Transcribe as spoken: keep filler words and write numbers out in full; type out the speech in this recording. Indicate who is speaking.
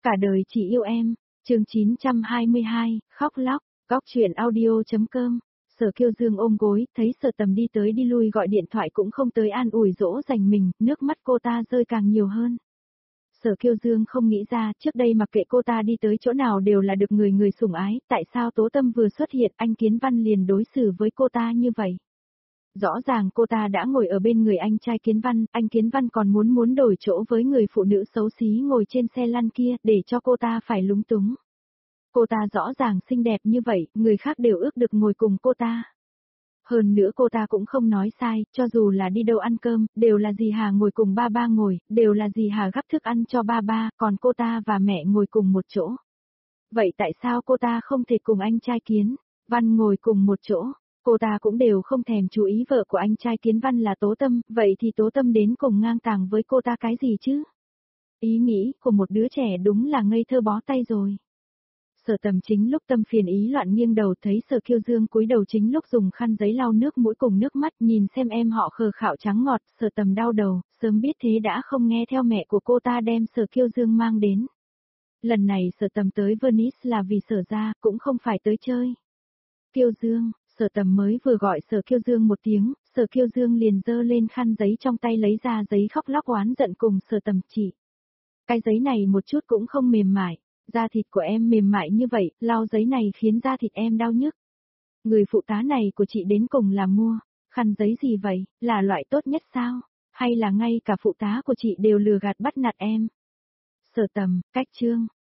Speaker 1: Cả đời chỉ yêu em, chương chín trăm hai mươi hai, khóc lóc, góc chuyện audio.com. Sở Kiêu Dương ôm gối, thấy Sở Tầm đi tới đi lui gọi điện thoại cũng không tới an ủi dỗ dành mình, nước mắt cô ta rơi càng nhiều hơn. Sở Kiêu Dương không nghĩ ra, trước đây mặc kệ cô ta đi tới chỗ nào đều là được người người sủng ái, tại sao Tố Tâm vừa xuất hiện anh Kiến Văn liền đối xử với cô ta như vậy? Rõ ràng cô ta đã ngồi ở bên người anh trai Kiến Văn, anh Kiến Văn còn muốn muốn đổi chỗ với người phụ nữ xấu xí ngồi trên xe lăn kia để cho cô ta phải lúng túng. Cô ta rõ ràng xinh đẹp như vậy, người khác đều ước được ngồi cùng cô ta. Hơn nữa cô ta cũng không nói sai, cho dù là đi đâu ăn cơm, đều là dì Hà ngồi cùng ba ba ngồi, đều là dì Hà gắp thức ăn cho ba ba, còn cô ta và mẹ ngồi cùng một chỗ. Vậy tại sao cô ta không thể cùng anh trai Kiến Văn ngồi cùng một chỗ? Cô ta cũng đều không thèm chú ý vợ của anh trai Kiến Văn là Tố Tâm, vậy thì Tố Tâm đến cùng ngang tàng với cô ta cái gì chứ? Ý nghĩ của một đứa trẻ đúng là ngây thơ bó tay rồi. Sở Tầm chính lúc tâm phiền ý loạn nghiêng đầu thấy Sở Kiêu Dương cúi đầu chính lúc dùng khăn giấy lau nước mũi cùng nước mắt nhìn xem em họ khờ khạo trắng ngọt, Sở Tầm đau đầu, sớm biết thế đã không nghe theo mẹ của cô ta đem Sở Kiêu Dương mang đến. Lần này Sở Tầm tới Venice là vì Sở ra, cũng không phải tới chơi. Kiêu Dương, Sở Tầm mới vừa gọi Sở Kiêu Dương một tiếng, Sở Kiêu Dương liền giơ lên khăn giấy trong tay lấy ra giấy khóc lóc oán giận cùng Sở Tầm chỉ. Cái giấy này một chút cũng không mềm mại, da thịt của em mềm mại như vậy, lau giấy này khiến da thịt em đau nhức. Người phụ tá này của chị đến cùng là mua, khăn giấy gì vậy, là loại tốt nhất sao? Hay là ngay cả phụ tá của chị đều lừa gạt bắt nạt em? Sở Tầm, cách chương.